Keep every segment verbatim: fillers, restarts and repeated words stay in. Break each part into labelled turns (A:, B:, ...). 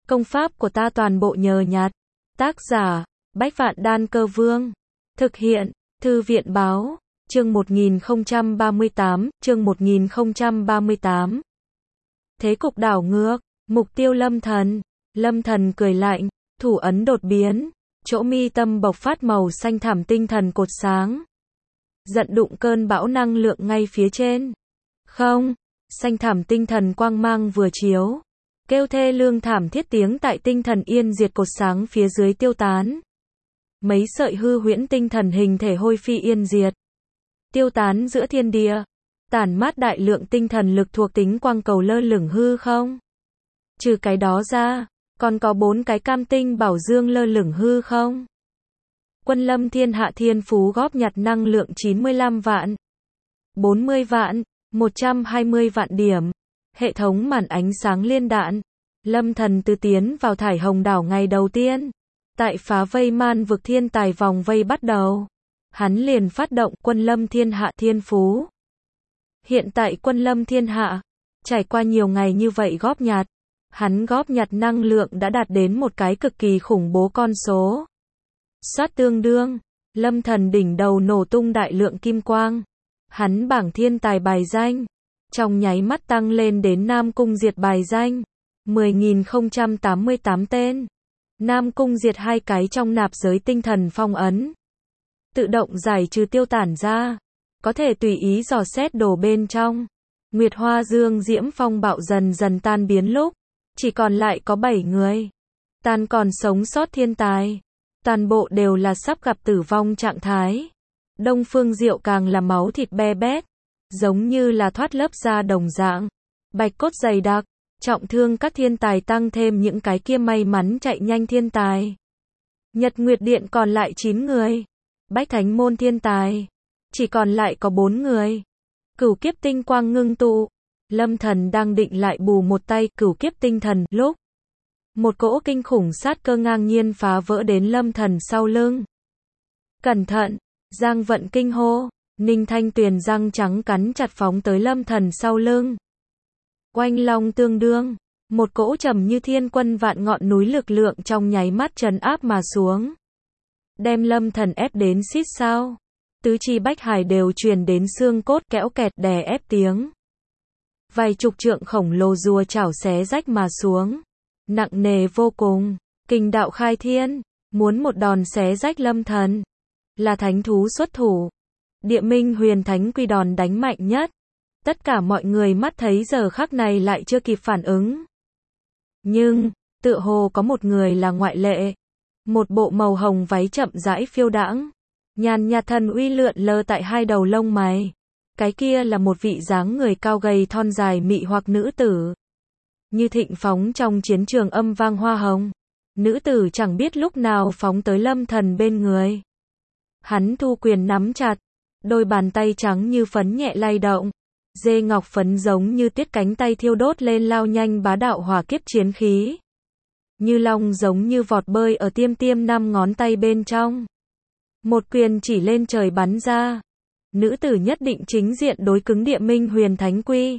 A: Công pháp của ta toàn bộ nhờ nhặt. Tác giả, Bách Vạn Đan Cơ Vương. Thực hiện, Thư viện Báo. Chương một nghìn không trăm ba mươi tám, chương một nghìn không trăm ba mươi tám. Thế cục đảo ngược, mục tiêu Lâm Thần. Lâm Thần cười lạnh, thủ ấn đột biến, chỗ mi tâm bộc phát màu xanh thẳm tinh thần cột sáng. Giận đụng cơn bão năng lượng ngay phía trên. Không, xanh thẳm tinh thần quang mang vừa chiếu. Kêu thê lương thảm thiết tiếng tại tinh thần yên diệt cột sáng phía dưới tiêu tán. Mấy sợi hư huyễn tinh thần hình thể hôi phi yên diệt. Tiêu tán giữa thiên địa. Tản mát đại lượng tinh thần lực thuộc tính quang cầu lơ lửng hư không. Trừ cái đó ra, còn có bốn cái cam tinh bảo dương lơ lửng hư không. Quân Lâm Thiên Hạ Thiên Phú góp nhặt năng lượng chín mươi lăm vạn, bốn mươi vạn, một trăm hai mươi vạn điểm. Hệ thống màn ánh sáng liên đạn. Lâm Thần từ tiến vào thải hồng đảo ngày đầu tiên. Tại phá vây man vực thiên tài vòng vây bắt đầu. Hắn liền phát động Quân Lâm Thiên Hạ Thiên Phú. Hiện tại Quân Lâm Thiên Hạ, trải qua nhiều ngày như vậy góp nhặt, hắn góp nhặt năng lượng đã đạt đến một cái cực kỳ khủng bố con số. Soát tương đương, Lâm Thần đỉnh đầu nổ tung đại lượng kim quang. Hắn bảng thiên tài bài danh, trong nháy mắt tăng lên đến Nam Cung Diệt bài danh, mười nghìn không trăm tám mươi tám tên. Nam Cung Diệt hai cái trong nạp giới tinh thần phong ấn. Tự động giải trừ tiêu tản ra. Có thể tùy ý dò xét đồ bên trong. Nguyệt Hoa Dương Diễm Phong bạo dần dần tan biến lúc. Chỉ còn lại có bảy người. Tan còn sống sót thiên tài. Toàn bộ đều là sắp gặp tử vong trạng thái. Đông Phương Diệu càng là máu thịt be bét. Giống như là thoát lớp da đồng dạng. Bạch cốt dày đặc. Trọng thương các thiên tài tăng thêm những cái kia may mắn chạy nhanh thiên tài. Nhật Nguyệt Điện còn lại chín người. Bách Thánh Môn thiên tài. Chỉ còn lại có bốn người. Cửu kiếp tinh quang ngưng tụ. Lâm Thần đang định lại bù một tay cửu kiếp tinh thần lúc. Một cỗ kinh khủng sát cơ ngang nhiên phá vỡ đến Lâm Thần sau lưng. Cẩn thận, Giang Vận kinh hô. Ninh Thanh Tuyền răng trắng cắn chặt phóng tới Lâm Thần sau lưng. Oanh long tương đương, một cỗ trầm như thiên quân vạn ngọn núi lực lượng trong nháy mắt trấn áp mà xuống. Đem Lâm Thần ép đến xít sao. Tứ chi bách hải đều truyền đến xương cốt kẽo kẹt đè ép tiếng. Vài chục trượng khổng lồ rùa chảo xé rách mà xuống. Nặng nề vô cùng, kình đạo khai thiên, muốn một đòn xé rách Lâm Thần. Là thánh thú xuất thủ. Địa Minh Huyền Thánh Quy đòn đánh mạnh nhất. Tất cả mọi người mắt thấy giờ khắc này lại chưa kịp phản ứng. Nhưng, tựa hồ có một người là ngoại lệ. Một bộ màu hồng váy chậm rãi phiêu đãng. Nhàn nhạt thần uy lượn lờ tại hai đầu lông mày. Cái kia là một vị dáng người cao gầy thon dài mị hoặc nữ tử. Như thịnh phóng trong chiến trường âm vang hoa hồng. Nữ tử chẳng biết lúc nào phóng tới Lâm Thần bên người. Hắn thu quyền nắm chặt. Đôi bàn tay trắng như phấn nhẹ lay động. Dê ngọc phấn giống như tiết cánh tay thiêu đốt lên lao nhanh bá đạo hỏa kiếp chiến khí. Như long giống như vọt bơi ở tiêm tiêm năm ngón tay bên trong. Một quyền chỉ lên trời bắn ra. Nữ tử nhất định chính diện đối cứng Địa Minh Huyền Thánh Quy.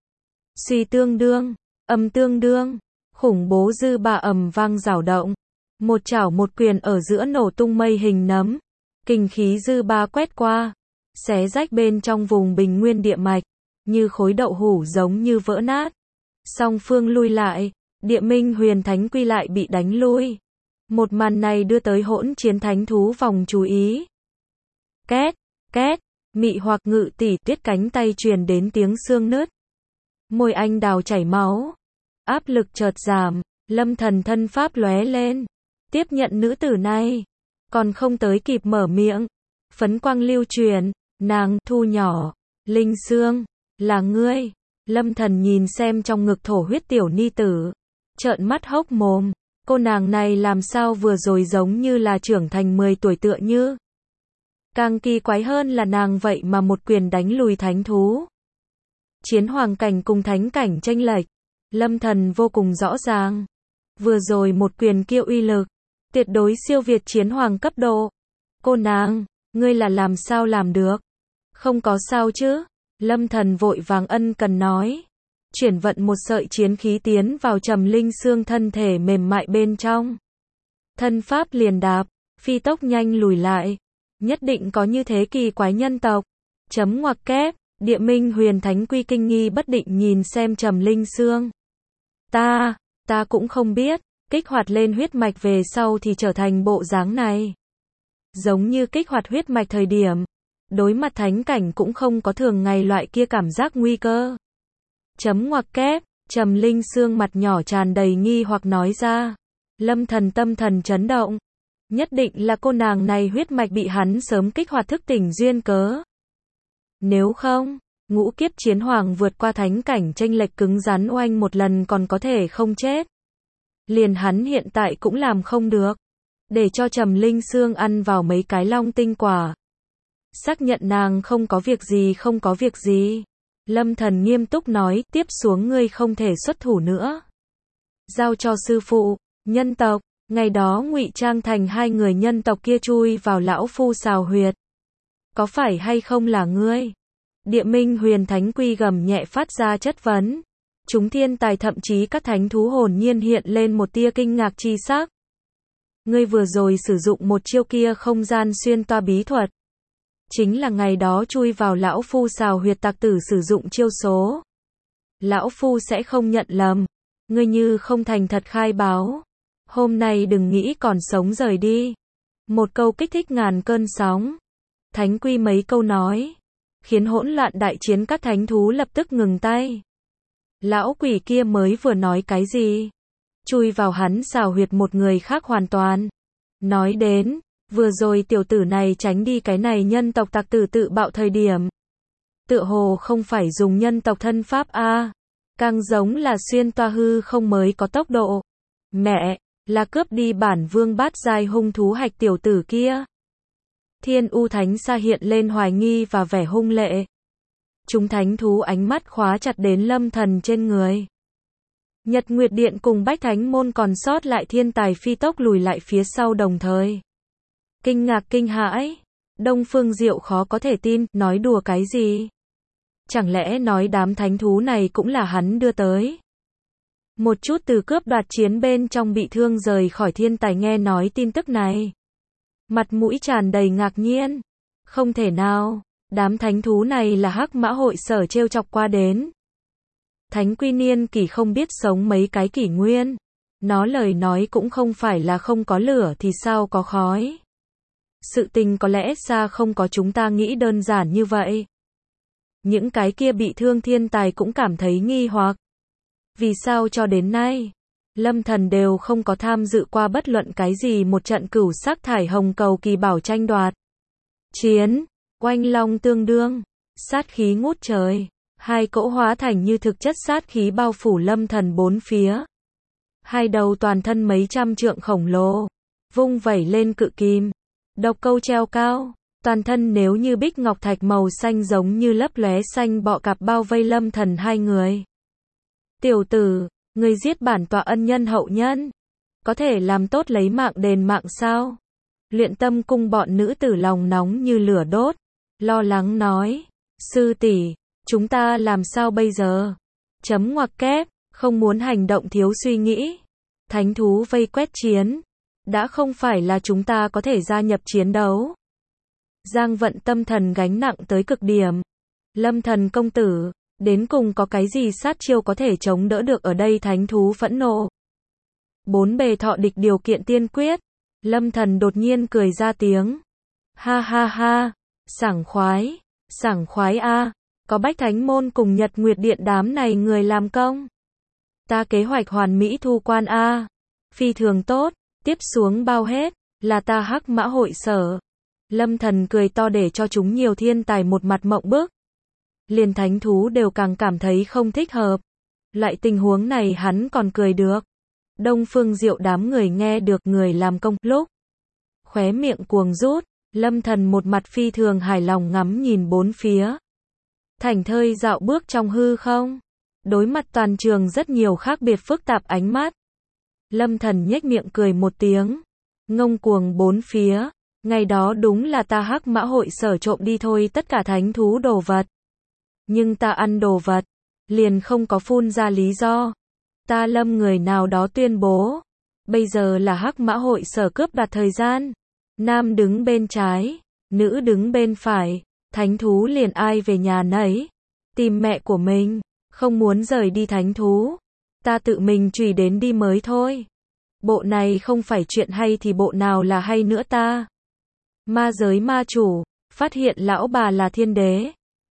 A: Suy tương đương, âm tương đương, khủng bố dư ba ầm vang rào động. Một chảo một quyền ở giữa nổ tung mây hình nấm. Kình khí dư ba quét qua. Xé rách bên trong vùng bình nguyên địa mạch. Như khối đậu hủ giống như vỡ nát. Song phương lui lại. Địa Minh Huyền Thánh Quy lại bị đánh lui. Một màn này đưa tới hỗn chiến thánh thú vòng chú ý. Két, két, mị hoặc ngự tỷ tiết cánh tay truyền đến tiếng xương nứt. Môi anh đào chảy máu. Áp lực chợt giảm. Lâm Thần thân pháp lóe lên. Tiếp nhận nữ tử này. Còn không tới kịp mở miệng. Phấn quang lưu truyền. Nàng thu nhỏ. Linh Sương. Là ngươi. Lâm Thần nhìn xem trong ngực thổ huyết tiểu ni tử. Trợn mắt hốc mồm. Cô nàng này làm sao vừa rồi giống như là trưởng thành mười tuổi tựa như. Càng kỳ quái hơn là nàng vậy mà một quyền đánh lùi thánh thú. Chiến hoàng cảnh cùng thánh cảnh chênh lệch. Lâm Thần vô cùng rõ ràng. Vừa rồi một quyền kia uy lực. Tuyệt đối siêu việt chiến hoàng cấp độ. Cô nàng, ngươi là làm sao làm được? Không có sao chứ? Lâm Thần vội vàng ân cần nói. chuyển vận một sợi chiến khí tiến vào Trầm Linh Xương thân thể mềm mại bên trong. Thân pháp liền đạp, phi tốc nhanh lùi lại. Nhất định có như thế kỳ quái nhân tộc. Chấm ngoặc kép, Địa Minh Huyền Thánh Quy kinh nghi bất định nhìn xem Trầm Linh Xương. Ta, ta cũng không biết, kích hoạt lên huyết mạch về sau thì trở thành bộ dáng này. Giống như kích hoạt huyết mạch thời điểm, đối mặt thánh cảnh cũng không có thường ngày loại kia cảm giác nguy cơ. Chấm ngoặc kép, Trầm Linh Xương mặt nhỏ tràn đầy nghi hoặc nói ra. Lâm Thần tâm thần chấn động. Nhất định là cô nàng này huyết mạch bị hắn sớm kích hoạt thức tỉnh duyên cớ. Nếu không, ngũ kiếp chiến hoàng vượt qua thánh cảnh chênh lệch cứng rắn oanh một lần còn có thể không chết. Liền hắn hiện tại cũng làm không được. Để cho Trầm Linh Xương ăn vào mấy cái long tinh quả. Xác nhận nàng không có việc gì không có việc gì. Lâm Thần nghiêm túc nói, tiếp xuống ngươi không thể xuất thủ nữa. Giao cho sư phụ, nhân tộc, ngày đó ngụy trang thành hai người nhân tộc kia chui vào lão phu xào huyệt. Có phải hay không là ngươi? Địa Minh Huyền Thánh Quy gầm nhẹ phát ra chất vấn. Chúng thiên tài thậm chí các thánh thú hồn nhiên hiện lên một tia kinh ngạc chi sắc. Ngươi vừa rồi sử dụng một chiêu kia không gian xuyên toa bí thuật. Chính là ngày đó chui vào lão phu xào huyệt tặc tử sử dụng chiêu số. Lão phu sẽ không nhận lầm. Ngươi như không thành thật khai báo. Hôm nay đừng nghĩ còn sống rời đi. Một câu kích thích ngàn cơn sóng. Thánh Quy mấy câu nói. Khiến hỗn loạn đại chiến các thánh thú lập tức ngừng tay. Lão quỷ kia mới vừa nói cái gì? Chui vào hắn xào huyệt một người khác hoàn toàn. Nói đến, vừa rồi tiểu tử này tránh đi cái này nhân tộc tặc tử tự bạo thời điểm. Tựa hồ không phải dùng nhân tộc thân pháp a, càng giống là xuyên toa hư không mới có tốc độ. Mẹ, là cướp đi bản vương bát giai hung thú hạch tiểu tử kia. Thiên U Thánh Sa hiện lên hoài nghi và vẻ hung lệ. Chúng thánh thú ánh mắt khóa chặt đến Lâm Thần trên người. Nhật Nguyệt Điện cùng Bách Thánh Môn còn sót lại thiên tài phi tốc lùi lại phía sau đồng thời. Kinh ngạc kinh hãi. Đông Phương Diệu khó có thể tin, nói đùa cái gì? Chẳng lẽ nói đám thánh thú này cũng là hắn đưa tới? Một chút từ cướp đoạt chiến bên trong bị thương rời khỏi thiên tài nghe nói tin tức này. Mặt mũi tràn đầy ngạc nhiên. Không thể nào, đám thánh thú này là Hắc Mã hội sở trêu chọc qua đến. Thánh Quy niên kỷ không biết sống mấy cái kỷ nguyên. Nó lời nói cũng không phải là không có lửa thì sao có khói. Sự tình có lẽ xa không có chúng ta nghĩ đơn giản như vậy. Những cái kia bị thương thiên tài cũng cảm thấy nghi hoặc. Vì sao cho đến nay, Lâm Thần đều không có tham dự qua bất luận cái gì một trận cửu sắc thải hồng cầu kỳ bảo tranh đoạt. Chiến, oanh long tương đương, sát khí ngút trời, hai cỗ hóa thành như thực chất sát khí bao phủ Lâm Thần bốn phía. Hai đầu toàn thân mấy trăm trượng khổng lồ, vung vẩy lên cự kim, độc câu treo cao, toàn thân nếu như bích ngọc thạch màu xanh giống như lấp lóe xanh bọ cạp bao vây Lâm Thần hai người. Tiểu tử, người giết bản tọa ân nhân hậu nhân, có thể làm tốt lấy mạng đền mạng sao? Luyện Tâm cung bọn nữ tử lòng nóng như lửa đốt, lo lắng nói, sư tỷ, chúng ta làm sao bây giờ? Chấm ngoặc kép, không muốn hành động thiếu suy nghĩ. Thánh thú vây quét chiến, đã không phải là chúng ta có thể gia nhập chiến đấu. Giang Vận tâm thần gánh nặng tới cực điểm. Lâm Thần công tử, đến cùng có cái gì sát chiêu có thể chống đỡ được ở đây thánh thú phẫn nộ? Bốn bề thọ địch điều kiện tiên quyết. Lâm Thần đột nhiên cười ra tiếng. Ha ha ha, sảng khoái, sảng khoái a, có Bách Thánh Môn cùng Nhật Nguyệt Điện đám này người làm công. Ta kế hoạch hoàn mỹ thu quan a, phi thường tốt, tiếp xuống bao hết, là ta Hắc Mã hội sở. Lâm Thần cười to để cho chúng nhiều thiên tài một mặt mộng bức. Liền thánh thú đều càng cảm thấy không thích hợp. Loại tình huống này hắn còn cười được. Đông Phương Diệu đám người nghe được người làm công lúc. Khóe miệng cuồng rút, Lâm Thần một mặt phi thường hài lòng ngắm nhìn bốn phía. Thảnh thơi dạo bước trong hư không. Đối mặt toàn trường rất nhiều khác biệt phức tạp ánh mắt. Lâm Thần nhếch miệng cười một tiếng. Ngông cuồng bốn phía. Ngày đó đúng là ta Hắc Mã hội sở trộm đi thôi tất cả thánh thú đồ vật. Nhưng ta ăn đồ vật, liền không có phun ra lý do. Ta lâm người nào đó tuyên bố, bây giờ là hắc mã hội sở cướp đoạt thời gian. Nam đứng bên trái, nữ đứng bên phải, thánh thú liền ai về nhà nấy. Tìm mẹ của mình, không muốn rời đi thánh thú. Ta tự mình chùy đến đi mới thôi. Bộ này không phải chuyện hay thì bộ nào là hay nữa ta. Ma giới ma chủ, phát hiện lão bà là thiên đế.